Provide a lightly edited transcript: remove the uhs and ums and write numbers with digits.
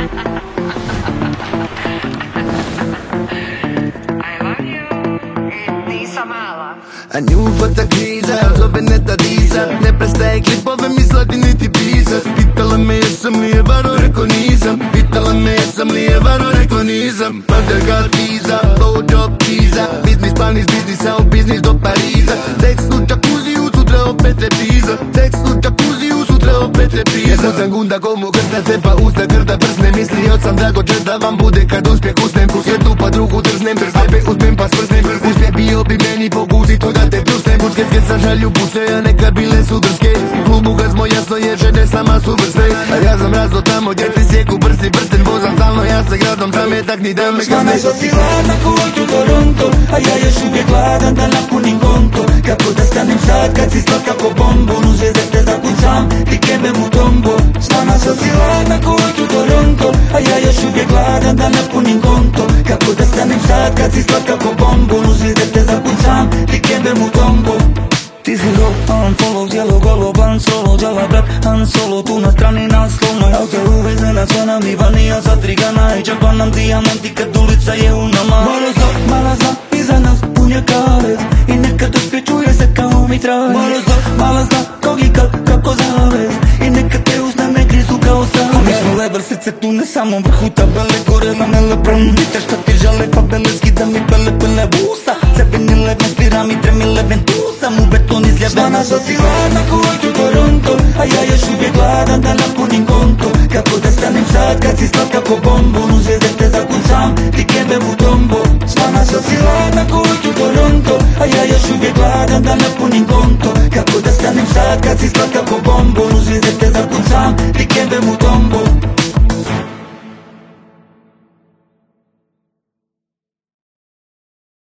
A nju fata kriza, zove neta disa. Ne prestaje klipove mi slati niti pisat. Pitala me jesam li je varo, reko nisam. Pitala me jesam li je varo, reko nisam. Patriarkat viza, blowjob kiza. Biznis plan iz biznisa, od biznis do Pariza. Seks u džakuziju, sutra opet repriza. Seks u džakuziju, sutra opet repriza. Jesmo sam gunda komu krsta cepa usta, krda prsne. Mislio sam drago će da vam bude kad uspjeh usnem. Plus jednu pa drugu trznem, sebe uspem pa sprsnem. Uspjeh bio bi meni pokuzi to da te pljusnem. Muške sa žalju puse, a neka bile su drske. U klubu kad smo jasno je žene sama su vrste. A ja sam razlo tamo gdje ti sjeku prsti prsten. Vozam stalno ja sa gradom, zametak ni da me kasne. Danas si ladna ko u Toronto, a ja još uvijek gladan da napunim konto. Kako da stanem sad kad si slatka ko bombon. U zvezde te zakucam, ti kemem u tombo. Danas si ladna ko u Toronto, a ja još uvijek gladan da napunim konto. Kako da stanem sad kad si slatka ko bombon. U zvezde te zakucam, ti kemem u tombo. Ti si rock, unfollow, djelo golo, ban solo, djela brat, Han Solo, tu na strani naslovnoj. Auto uvezena, sve nam Ivanija zatrigana. I džaba nam dijamanti kad ulica je u nama. Mala zna, iza nas punja kavez. I nekad uspječuje se kao mitraž. Mala zna, kogikal kako zavez. I nekad te usna ne grizu kao savez. A mi smo level, srce tu ne samom vrhu tabele. Gore na mele bron, pitaš šta ti žele pa bele. Skida mi pele busa. Sebe ni leven, spira mi tremi leven. Tu sam u beton izljeven. Danas si ladna ko u Toronto, a ja još uvijek gladan da napunim konto. Kako da stanem sad kad si slatka ko bombon. U zvezde te zakucam, ti kebem u tombo. Danas si ladna ko u Toronto, a ja još uvijek gladan da napunim konto. Kako da stanem sad kad si slatka ko bombon. U zvezde te zakucam.